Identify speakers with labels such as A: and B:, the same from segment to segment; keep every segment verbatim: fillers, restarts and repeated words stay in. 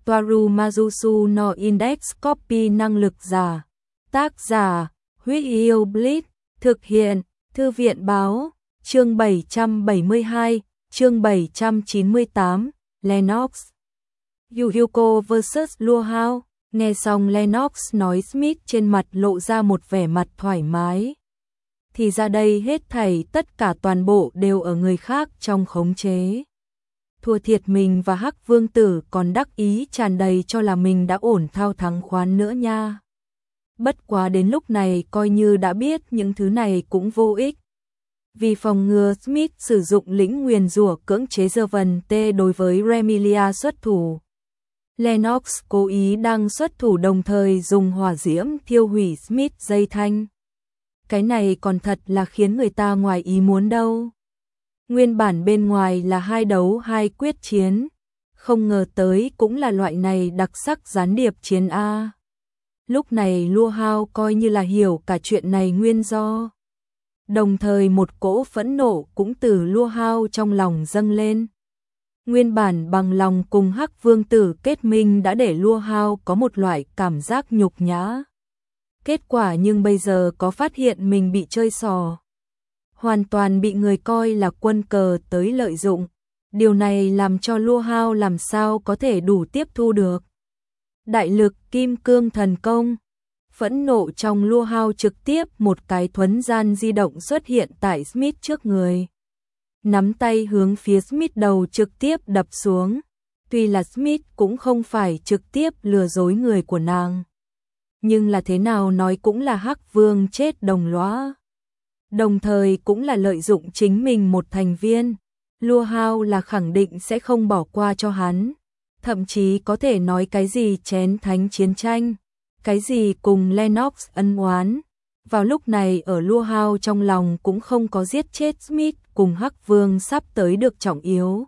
A: Toaru Majusu no Index Copy năng lực giả. Tác giả, Huyết Yêu Blitz, thực hiện, Thư viện báo, chương bảy trăm bảy mươi hai, chương bảy trăm chín mươi tám, Lennox. Yuko versus Luohao. Nghe xong Lennox nói, Smith trên mặt lộ ra một vẻ mặt thoải mái. Thì ra đây hết thảy tất cả toàn bộ đều ở người khác trong khống chế. Thua thiệt mình và Hắc Vương Tử còn đắc ý tràn đầy cho là mình đã ổn thao thắng khoán nữa nha. Bất quá đến lúc này coi như đã biết những thứ này cũng vô ích. Vì phòng ngừa Smith sử dụng lĩnh nguyền rủa cưỡng chế Servant T đối với Remilia xuất thủ, Lennox cố ý đang xuất thủ đồng thời dùng hỏa diễm thiêu hủy Smith dây thanh. Cái này còn thật là khiến người ta ngoài ý muốn đâu. Nguyên bản bên ngoài là hai đấu hai quyết chiến, không ngờ tới cũng là loại này đặc sắc gián điệp chiến A. Lúc này Luohao coi như là hiểu cả chuyện này nguyên do. Đồng thời một cỗ phẫn nộ cũng từ Luohao trong lòng dâng lên. Nguyên bản bằng lòng cùng Hắc Vương Tử kết minh đã để Luohao có một loại cảm giác nhục nhã. Kết quả nhưng bây giờ có phát hiện mình bị chơi xò. Hoàn toàn bị người coi là quân cờ tới lợi dụng. Điều này làm cho Luohao làm sao có thể đủ tiếp thu được. Đại lực kim cương thần công. Phẫn nộ trong Luohao trực tiếp một cái thuấn gian di động xuất hiện tại Smith trước người. Nắm tay hướng phía Smith đầu trực tiếp đập xuống. Tuy là Smith cũng không phải trực tiếp lừa dối người của nàng. Nhưng là thế nào nói cũng là Hắc Vương chết đồng lõa. Đồng thời cũng là lợi dụng chính mình một thành viên. Luohao là khẳng định sẽ không bỏ qua cho hắn. Thậm chí có thể nói cái gì chén thánh chiến tranh, cái gì cùng Lennox ân oán. Vào lúc này ở Luohao trong lòng cũng không có giết chết Smith cùng Hắc Vương sắp tới được trọng yếu.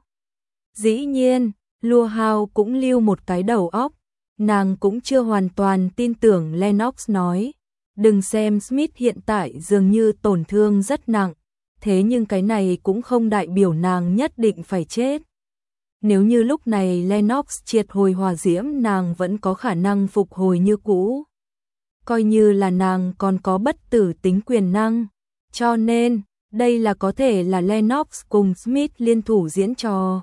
A: Dĩ nhiên, Luohao cũng lưu một cái đầu óc. Nàng cũng chưa hoàn toàn tin tưởng Lennox nói. Đừng xem Smith hiện tại dường như tổn thương rất nặng, thế nhưng cái này cũng không đại biểu nàng nhất định phải chết. Nếu như lúc này Lennox triệt hồi hỏa diễm, nàng vẫn có khả năng phục hồi như cũ. Coi như là nàng còn có bất tử tính quyền năng. Cho nên, đây là có thể là Lennox cùng Smith liên thủ diễn trò.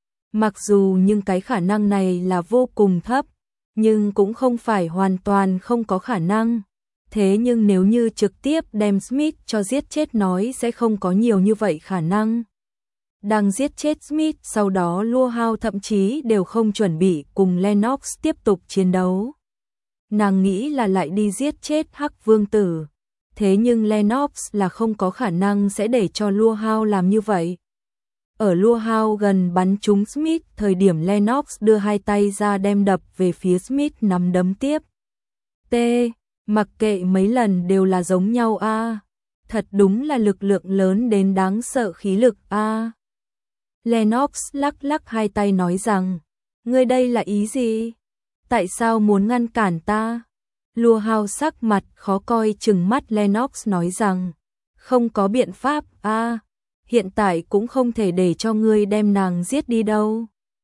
A: Mặc dù nhưng cái khả năng này là vô cùng thấp, nhưng cũng không phải hoàn toàn không có khả năng. Thế nhưng nếu như trực tiếp đem Smith cho giết chết nói sẽ không có nhiều như vậy khả năng. Đang giết chết Smith sau đó Luohao thậm chí đều không chuẩn bị cùng Lennox tiếp tục chiến đấu. Nàng nghĩ là lại đi giết chết Hắc Vương Tử. Thế nhưng Lennox là không có khả năng sẽ để cho Luohao làm như vậy. Ở Luohao gần bắn trúng Smith thời điểm Lennox đưa hai tay ra đem đập về phía Smith nắm đấm tiếp. T. Mặc kệ mấy lần đều là giống nhau a. À. Thật đúng là lực lượng lớn đến đáng sợ khí lực a. À. Lennox lắc lắc hai tay nói rằng, ngươi đây là ý gì? Tại sao muốn ngăn cản ta? Luohao sắc mặt khó coi trừng mắt Lennox nói rằng, không có biện pháp a. À. Hiện tại cũng không thể để cho ngươi đem nàng giết đi đâu.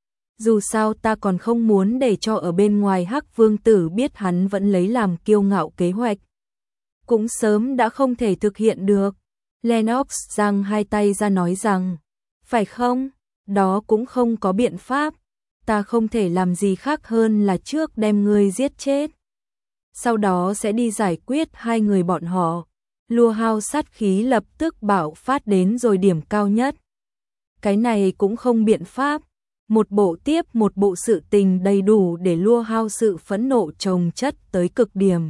A: Dù sao ta còn không muốn để cho ở bên ngoài Hắc Vương Tử biết hắn vẫn lấy làm kiêu ngạo kế hoạch. Cũng sớm đã không thể thực hiện được. Lennox giang hai tay ra nói rằng, phải không? Đó cũng không có biện pháp. Ta không thể làm gì khác hơn là trước đem ngươi giết chết. Sau đó sẽ đi giải quyết hai người bọn họ. Luohao sát khí lập tức bạo phát đến rồi điểm cao nhất. Cái này cũng không biện pháp. Một bộ tiếp một bộ sự tình đầy đủ để Luohao sự phẫn nộ chồng chất tới cực điểm.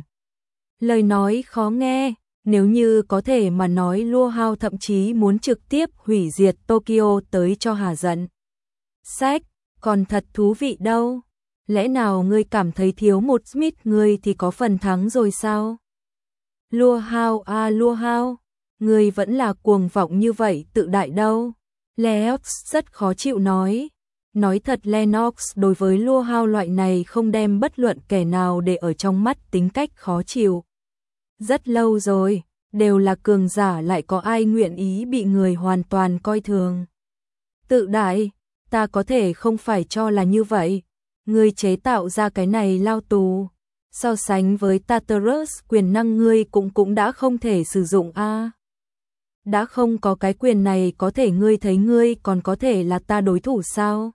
A: Lời nói khó nghe, nếu như có thể mà nói Luohao thậm chí muốn trực tiếp hủy diệt Tokyo tới cho hà giận. Sách, còn thật thú vị đâu. Lẽ nào ngươi cảm thấy thiếu một Smith ngươi thì có phần thắng rồi sao? Luohao à Luohao, ngươi vẫn là cuồng vọng như vậy tự đại đâu. Lennox rất khó chịu nói. Nói thật Lennox đối với Luohao loại này không đem bất luận kẻ nào để ở trong mắt tính cách khó chịu. Rất lâu rồi, đều là cường giả lại có ai nguyện ý bị người hoàn toàn coi thường. Tự đại, ta có thể không phải cho là như vậy. ngươi chế tạo ra cái này lao tù, so sánh với Tartarus quyền năng ngươi cũng cũng đã không thể sử dụng a. Đã không có cái quyền này có thể ngươi thấy ngươi còn có thể là ta đối thủ sao?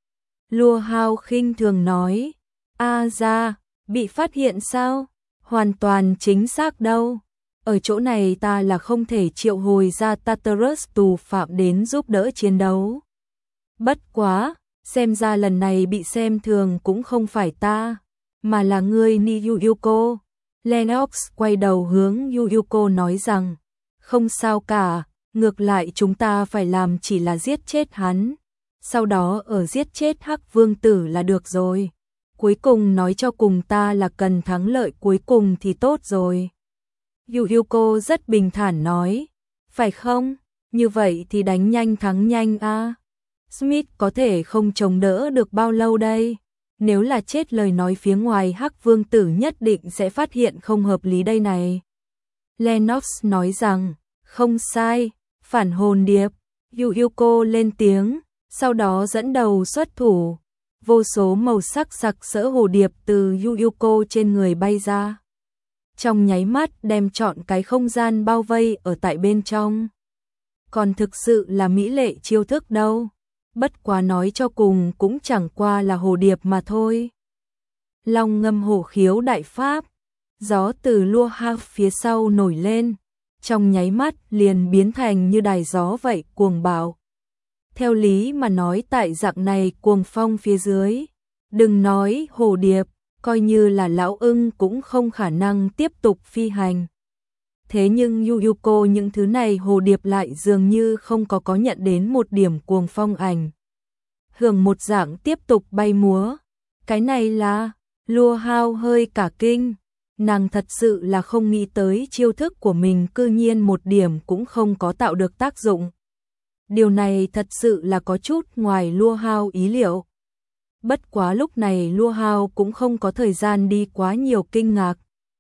A: Lua Hao khinh thường nói, a ra, bị phát hiện sao? Hoàn toàn chính xác đâu. Ở chỗ này ta là không thể triệu hồi ra Tartarus tù phạm đến giúp đỡ chiến đấu. Bất quá, xem ra lần này bị xem thường cũng không phải ta, mà là ngươi Ni Yuyuko. Lennox quay đầu hướng Yuyuko nói rằng, không sao cả, ngược lại chúng ta phải làm chỉ là giết chết hắn, sau đó ở giết chết Hắc Vương Tử là được rồi. Cuối cùng nói cho cùng ta là cần thắng lợi cuối cùng thì tốt rồi. Yuyuko rất bình thản nói, phải không? Như vậy thì đánh nhanh thắng nhanh a. Smith có thể không chống đỡ được bao lâu đây? Nếu là chết lời nói phía ngoài Hắc Vương Tử nhất định sẽ phát hiện không hợp lý đây này. Lennox nói rằng, không sai, phản hồn điệp. Yuyuko lên tiếng, sau đó dẫn đầu xuất thủ. Vô số màu sắc sặc sỡ hồ điệp từ Yuyuko trên người bay ra. Trong nháy mắt đem trọn cái không gian bao vây ở tại bên trong. Còn thực sự là mỹ lệ chiêu thức đâu. Bất quá nói cho cùng cũng chẳng qua là hồ điệp mà thôi. Long ngâm hổ khiếu đại pháp. Gió từ Lua Hao phía sau nổi lên. Trong nháy mắt liền biến thành như đài gió vậy cuồng bạo. Theo lý mà nói tại dạng này cuồng phong phía dưới. Đừng nói hồ điệp, coi như là lão ưng cũng không khả năng tiếp tục phi hành. Thế nhưng Yuyuko những thứ này hồ điệp lại dường như không có có nhận đến một điểm cuồng phong ảnh. Hưởng một dạng tiếp tục bay múa. Cái này là, Lua Hao hơi cả kinh. Nàng thật sự là không nghĩ tới chiêu thức của mình cư nhiên một điểm cũng không có tạo được tác dụng. Điều này thật sự là có chút ngoài Lua Hao ý liệu. Bất quá lúc này Lua Hao cũng không có thời gian đi quá nhiều kinh ngạc.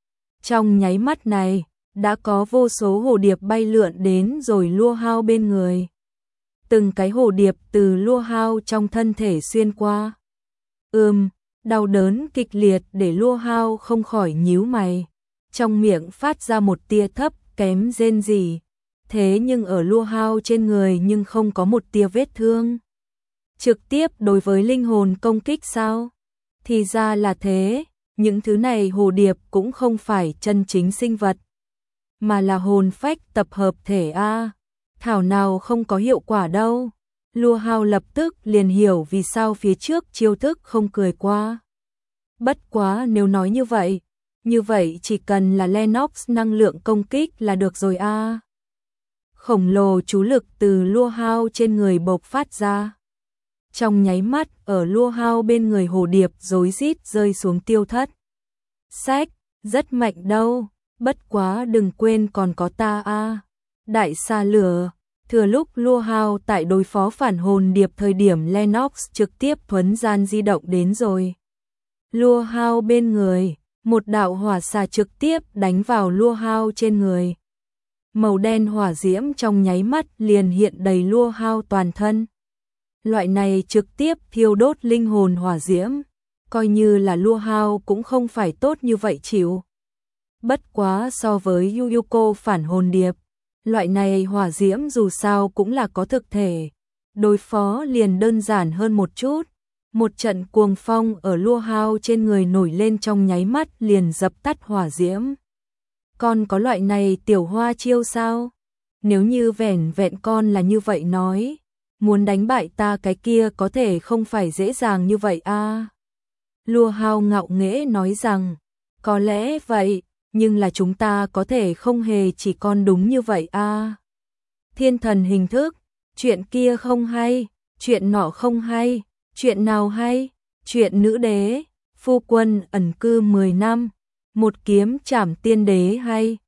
A: Trong nháy mắt này, đã có vô số hồ điệp bay lượn đến rồi Lua Hao bên người. Từng cái hồ điệp từ Lua Hao trong thân thể xuyên qua. Ừm, đau đớn kịch liệt để Lua Hao không khỏi nhíu mày. Trong miệng phát ra một tia thấp kém rên rỉ. Thế nhưng ở Lua Hao trên người nhưng không có một tia vết thương. Trực tiếp đối với linh hồn công kích sao? Thì ra là thế, những thứ này hồ điệp cũng không phải chân chính sinh vật, mà là hồn phách tập hợp thể a. Thảo nào không có hiệu quả đâu. Lua Hao lập tức liền hiểu vì sao phía trước chiêu thức không cười qua. Bất quá nếu nói như vậy, như vậy chỉ cần là Lennox năng lượng công kích là được rồi a. Khổng lồ chú lực từ Lua Hao trên người bộc phát ra. Trong nháy mắt ở Lua Hao bên người hồ điệp rối rít rơi xuống tiêu thất. Sách, rất mạnh đâu, bất quá đừng quên còn có ta a. Đại xa lửa, thừa lúc Lua Hao tại đối phó phản hồn điệp thời điểm Lennox trực tiếp thuấn gian di động đến rồi. Lua Hao bên người, một đạo hỏa xà trực tiếp đánh vào Lua Hao trên người. Màu đen hỏa diễm trong nháy mắt liền hiện đầy Lua Hao toàn thân. Loại này trực tiếp thiêu đốt linh hồn hỏa diễm, coi như là Lua Hao cũng không phải tốt như vậy chịu. Bất quá so với Yuyuko phản hồn điệp, loại này hỏa diễm dù sao cũng là có thực thể, đối phó liền đơn giản hơn một chút. Một trận cuồng phong ở Lua Hao trên người nổi lên trong nháy mắt liền dập tắt hỏa diễm. Con có loại này tiểu hoa chiêu sao? Nếu như vẻn vẹn con là như vậy nói, muốn đánh bại ta cái kia có thể không phải dễ dàng như vậy a. À. Lua Hao ngạo nghễ nói rằng, có lẽ vậy, nhưng là chúng ta có thể không hề chỉ con đúng như vậy a. À. Thiên thần hình thức, chuyện kia không hay, chuyện nọ không hay, chuyện nào hay, chuyện nữ đế, phu quân ẩn cư mười năm, một kiếm trảm tiên đế hay.